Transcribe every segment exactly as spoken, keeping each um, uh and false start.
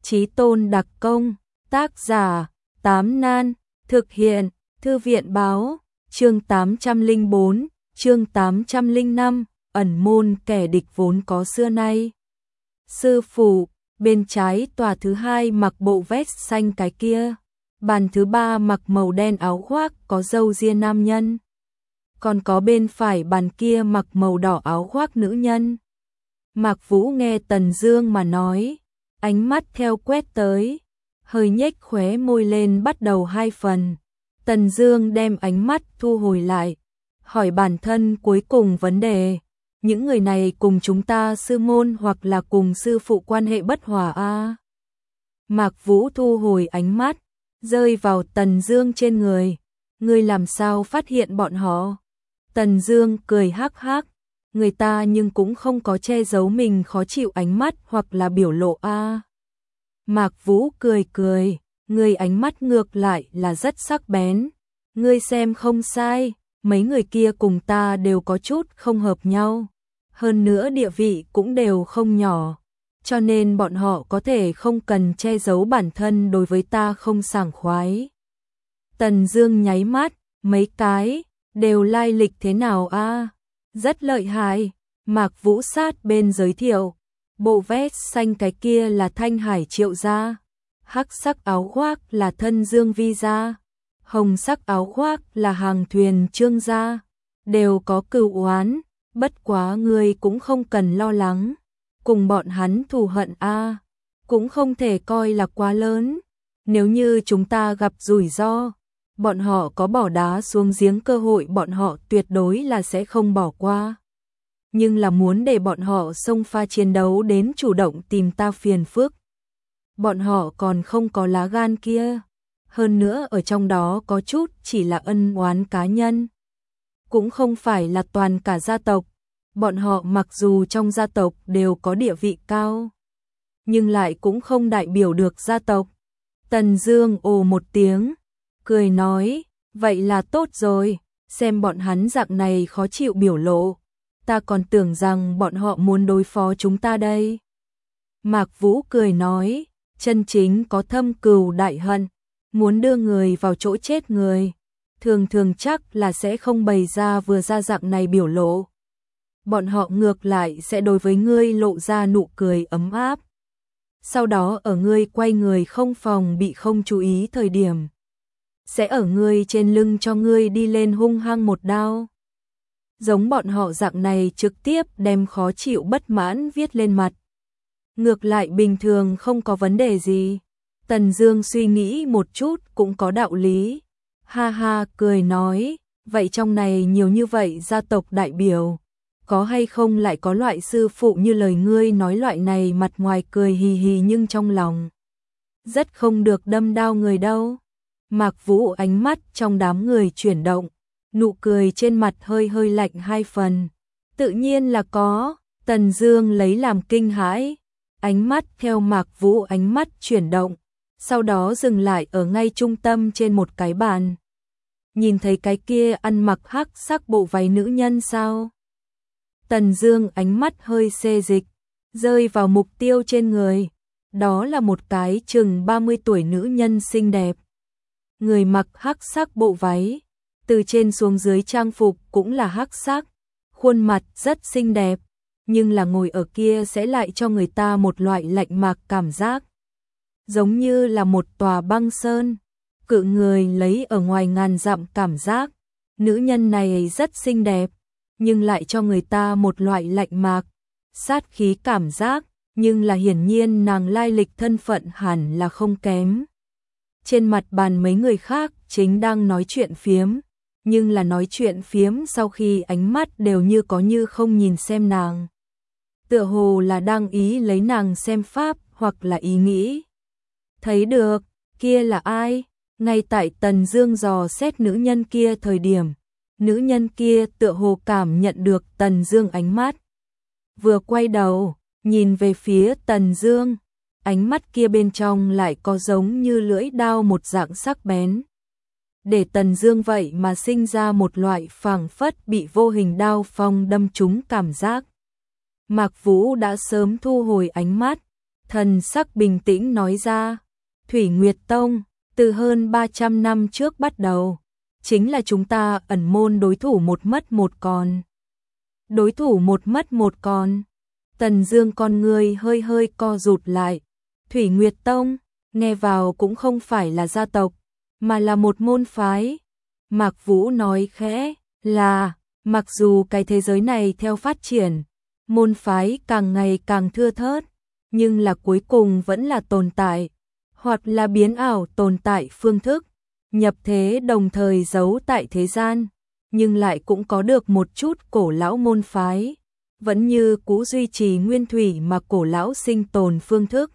Chí tôn đặc công, tác giả, Tám Nan, thực hiện, Thư viện báo, chương tám trăm lẻ bốn, chương tám trăm lẻ năm, ẩn môn kẻ địch vốn có xưa nay. Sư phụ, bên trái tòa thứ hai mặc bộ vest xanh cái kia, bàn thứ ba mặc màu đen áo khoác có râu ria nam nhân. Còn có bên phải bàn kia mặc màu đỏ áo khoác nữ nhân. Mạc Vũ nghe Tần Dương mà nói, ánh mắt theo quét tới, hơi nhếch khóe môi lên bắt đầu hai phần. Tần Dương đem ánh mắt thu hồi lại, hỏi bản thân cuối cùng vấn đề, những người này cùng chúng ta sư môn hoặc là cùng sư phụ quan hệ bất hòa a? À? Mạc Vũ thu hồi ánh mắt, rơi vào Tần Dương trên người, ngươi làm sao phát hiện bọn họ? Tần Dương cười hắc hắc, người ta nhưng cũng không có che giấu mình khó chịu ánh mắt hoặc là biểu lộ a. À. Mạc Vũ cười cười, ngươi ánh mắt ngược lại là rất sắc bén, ngươi xem không sai, mấy người kia cùng ta đều có chút không hợp nhau, hơn nữa địa vị cũng đều không nhỏ, cho nên bọn họ có thể không cần che giấu bản thân đối với ta không sảng khoái. Tần Dương nháy mắt, mấy cái đều lai lịch thế nào a? À? Rất lợi hại. Mạc Vũ sát bên giới thiệu, bộ vest xanh cái kia là Thanh Hải Triệu gia, hắc sắc áo khoác là Thân Dương Vi gia, hồng sắc áo khoác là Hàng Thuyền Trương gia, đều có cừu oán, bất quá ngươi cũng không cần lo lắng, cùng bọn hắn thù hận a, à, cũng không thể coi là quá lớn, nếu như chúng ta gặp rủi ro, bọn họ có bỏ đá xuống giếng cơ hội bọn họ tuyệt đối là sẽ không bỏ qua. Nhưng là muốn để bọn họ xông pha chiến đấu đến chủ động tìm ta phiền phức. Bọn họ còn không có lá gan kia. Hơn nữa ở trong đó có chút chỉ là ân oán cá nhân. Cũng không phải là toàn cả gia tộc. Bọn họ mặc dù trong gia tộc đều có địa vị cao, nhưng lại cũng không đại biểu được gia tộc. Tần Dương ồ một tiếng, cười nói, vậy là tốt rồi, xem bọn hắn dạng này khó chịu biểu lộ, ta còn tưởng rằng bọn họ muốn đối phó chúng ta đây. Mạc Vũ cười nói, chân chính có thâm cừu đại hận, muốn đưa người vào chỗ chết người, thường thường chắc là sẽ không bày ra vừa ra dạng này biểu lộ. Bọn họ ngược lại sẽ đối với ngươi lộ ra nụ cười ấm áp. Sau đó ở ngươi quay người không phòng bị không chú ý thời điểm, sẽ ở ngươi trên lưng cho ngươi đi lên hung hăng một đao. Giống bọn họ dạng này trực tiếp đem khó chịu bất mãn viết lên mặt. Ngược lại bình thường không có vấn đề gì. Tần Dương suy nghĩ một chút cũng có đạo lý. Ha ha cười nói, vậy trong này nhiều như vậy gia tộc đại biểu, có hay không lại có loại sư phụ như lời ngươi nói loại này mặt ngoài cười hì hì nhưng trong lòng rất không được đâm đau người đâu. Mạc Vũ ánh mắt trong đám người chuyển động, nụ cười trên mặt hơi hơi lạnh hai phần. Tự nhiên là có. Tần Dương lấy làm kinh hãi, ánh mắt theo Mạc Vũ ánh mắt chuyển động, sau đó dừng lại ở ngay trung tâm trên một cái bàn. Nhìn thấy cái kia ăn mặc hắc sắc bộ váy nữ nhân sao? Tần Dương ánh mắt hơi xê dịch, rơi vào mục tiêu trên người. Đó là một cái chừng ba mươi tuổi nữ nhân xinh đẹp. Người mặc hắc sắc bộ váy, từ trên xuống dưới trang phục cũng là hắc sắc, khuôn mặt rất xinh đẹp, nhưng là ngồi ở kia sẽ lại cho người ta một loại lạnh mạc cảm giác, giống như là một tòa băng sơn, cự người lấy ở ngoài ngàn dặm cảm giác. Nữ nhân này rất xinh đẹp, nhưng lại cho người ta một loại lạnh mạc, sát khí cảm giác, nhưng là hiển nhiên nàng lai lịch thân phận hẳn là không kém. Trên mặt bàn mấy người khác chính đang nói chuyện phiếm, nhưng là nói chuyện phiếm sau khi ánh mắt đều như có như không nhìn xem nàng. Tựa hồ là đang ý lấy nàng xem pháp hoặc là ý nghĩ. Thấy được, kia là ai? Ngay tại Tần Dương dò xét nữ nhân kia thời điểm, nữ nhân kia tựa hồ cảm nhận được Tần Dương ánh mắt. Vừa quay đầu, nhìn về phía Tần Dương, ánh mắt kia bên trong lại có giống như lưỡi đao một dạng sắc bén. Để Tần Dương vậy mà sinh ra một loại phảng phất bị vô hình đao phong đâm trúng cảm giác. Mạc Vũ đã sớm thu hồi ánh mắt, thần sắc bình tĩnh nói ra, Thủy Nguyệt Tông, từ hơn ba trăm năm trước bắt đầu, chính là chúng ta ẩn môn đối thủ một mất một còn. Đối thủ một mất một còn. Tần Dương con người hơi hơi co rụt lại. Thủy Nguyệt Tông, nghe vào cũng không phải là gia tộc, mà là một môn phái. Mạc Vũ nói khẽ, là, mặc dù cái thế giới này theo phát triển, môn phái càng ngày càng thưa thớt, nhưng là cuối cùng vẫn là tồn tại, hoặc là biến ảo tồn tại phương thức, nhập thế đồng thời giấu tại thế gian, nhưng lại cũng có được một chút cổ lão môn phái, vẫn như cũ duy trì nguyên thủy mà cổ lão sinh tồn phương thức.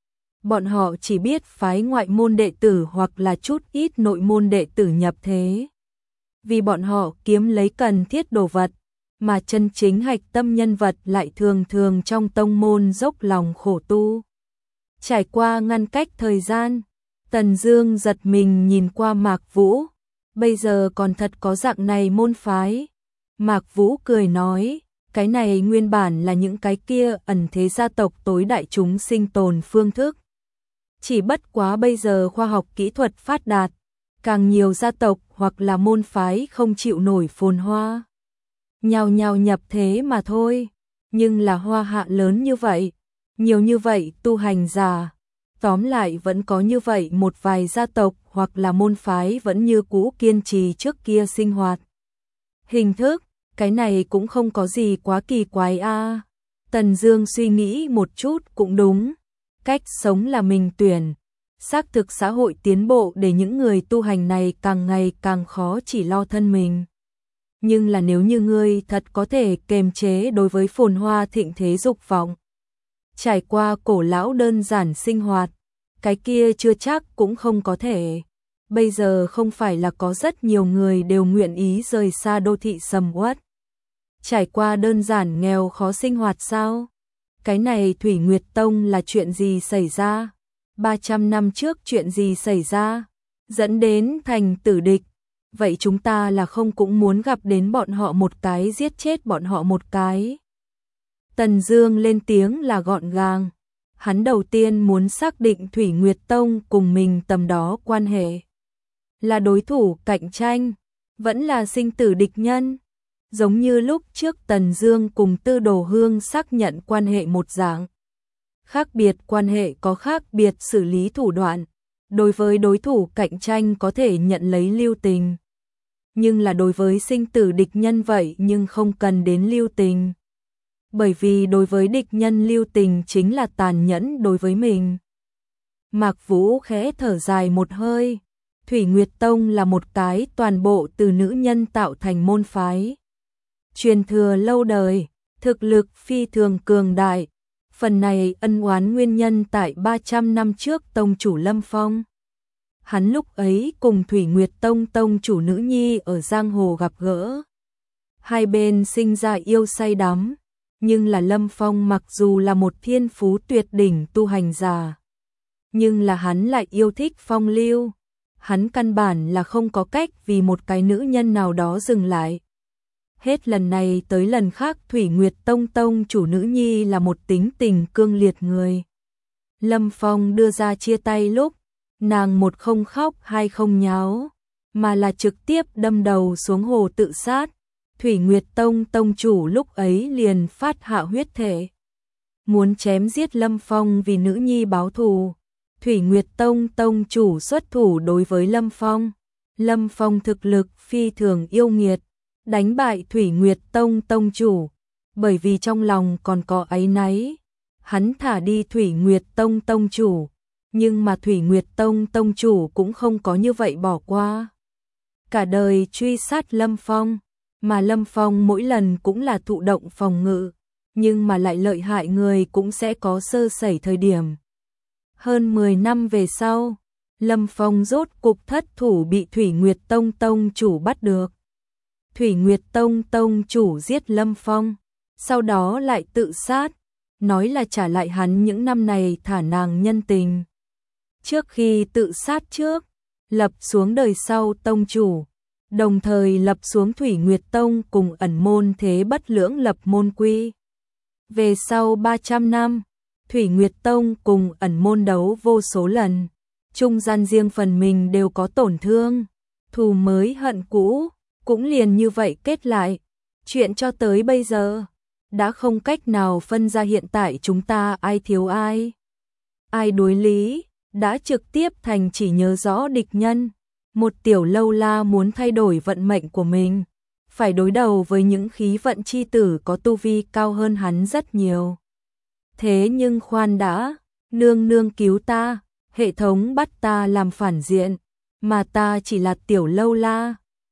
Bọn họ chỉ biết phái ngoại môn đệ tử hoặc là chút ít nội môn đệ tử nhập thế. Vì bọn họ kiếm lấy cần thiết đồ vật, mà chân chính hạch tâm nhân vật lại thường thường trong tông môn dốc lòng khổ tu. Trải qua ngăn cách thời gian, Tần Dương giật mình nhìn qua Mạc Vũ, bây giờ còn thật có dạng này môn phái. Mạc Vũ cười nói, cái này nguyên bản là những cái kia ẩn thế gia tộc tối đại chúng sinh tồn phương thức. Chỉ bất quá bây giờ khoa học kỹ thuật phát đạt, càng nhiều gia tộc hoặc là môn phái không chịu nổi phồn hoa, nhào nhào nhập thế mà thôi. Nhưng là hoa hạ lớn như vậy, nhiều như vậy tu hành giả, tóm lại vẫn có như vậy một vài gia tộc hoặc là môn phái vẫn như cũ kiên trì trước kia sinh hoạt hình thức, cái này cũng không có gì quá kỳ quái a. À. Tần Dương suy nghĩ một chút cũng đúng, cách sống là mình tuyển, xác thực xã hội tiến bộ để những người tu hành này càng ngày càng khó chỉ lo thân mình. Nhưng là nếu như ngươi thật có thể kềm chế đối với phồn hoa thịnh thế dục vọng, trải qua cổ lão đơn giản sinh hoạt, cái kia chưa chắc cũng không có thể. Bây giờ không phải là có rất nhiều người đều nguyện ý rời xa đô thị sầm uất, trải qua đơn giản nghèo khó sinh hoạt sao? Cái này Thủy Nguyệt Tông là chuyện gì xảy ra? ba trăm năm trước chuyện gì xảy ra? Dẫn đến thành tử địch. Vậy chúng ta là không cũng muốn gặp đến bọn họ một cái, giết chết bọn họ một cái. Tần Dương lên tiếng là gọn gàng. Hắn đầu tiên muốn xác định Thủy Nguyệt Tông cùng mình tầm đó quan hệ. Là đối thủ cạnh tranh, vẫn là sinh tử địch nhân. Giống như lúc trước Tần Dương cùng Tư Đồ Hương xác nhận quan hệ một dạng. Khác biệt quan hệ có khác biệt xử lý thủ đoạn. Đối với đối thủ cạnh tranh có thể nhận lấy lưu tình. Nhưng là đối với sinh tử địch nhân vậy nhưng không cần đến lưu tình. Bởi vì đối với địch nhân lưu tình chính là tàn nhẫn đối với mình. Mạc Vũ khẽ thở dài một hơi. Thủy Nguyệt Tông là một cái toàn bộ từ nữ nhân tạo thành môn phái. Truyền thừa lâu đời, thực lực phi thường cường đại. Phần này ân oán nguyên nhân tại ba trăm năm trước tông chủ Lâm Phong. Hắn lúc ấy cùng Thủy Nguyệt Tông tông chủ nữ nhi ở giang hồ gặp gỡ. Hai bên sinh ra yêu say đắm, nhưng là Lâm Phong mặc dù là một thiên phú tuyệt đỉnh tu hành giả, nhưng là hắn lại yêu thích phong lưu. Hắn căn bản là không có cách vì một cái nữ nhân nào đó dừng lại. Hết lần này tới lần khác Thủy Nguyệt Tông tông chủ nữ nhi là một tính tình cương liệt người. Lâm Phong đưa ra chia tay lúc, nàng một không khóc hai không nháo, mà là trực tiếp đâm đầu xuống hồ tự sát. Thủy Nguyệt Tông tông chủ lúc ấy liền phát hạ huyết thể, muốn chém giết Lâm Phong vì nữ nhi báo thù. Thủy Nguyệt Tông tông chủ xuất thủ đối với Lâm Phong. Lâm Phong thực lực phi thường yêu nghiệt, đánh bại Thủy Nguyệt Tông tông chủ, bởi vì trong lòng còn có áy náy, hắn thả đi Thủy Nguyệt Tông tông chủ, nhưng mà Thủy Nguyệt Tông tông chủ cũng không có như vậy bỏ qua. Cả đời truy sát Lâm Phong, mà Lâm Phong mỗi lần cũng là thụ động phòng ngự, nhưng mà lại lợi hại người cũng sẽ có sơ sẩy thời điểm. Hơn mười năm về sau, Lâm Phong rốt cục thất thủ bị Thủy Nguyệt Tông tông chủ bắt được. Thủy Nguyệt Tông tông chủ giết Lâm Phong, sau đó lại tự sát, nói là trả lại hắn những năm này thả nàng nhân tình. Trước khi tự sát trước, lập xuống đời sau tông chủ, đồng thời lập xuống Thủy Nguyệt Tông cùng ẩn môn thế bất lưỡng lập môn quy. Về sau ba trăm năm, Thủy Nguyệt Tông cùng ẩn môn đấu vô số lần, trung gian riêng phần mình đều có tổn thương, thù mới hận cũ, cũng liền như vậy kết lại. Chuyện cho tới bây giờ, đã không cách nào phân ra hiện tại chúng ta ai thiếu ai, ai đối lý, đã trực tiếp thành chỉ nhớ rõ địch nhân. Một tiểu lâu la muốn thay đổi vận mệnh của mình, phải đối đầu với những khí vận chi tử có tu vi cao hơn hắn rất nhiều. Thế nhưng khoan đã, nương nương cứu ta, hệ thống bắt ta làm phản diện, mà ta chỉ là tiểu lâu la,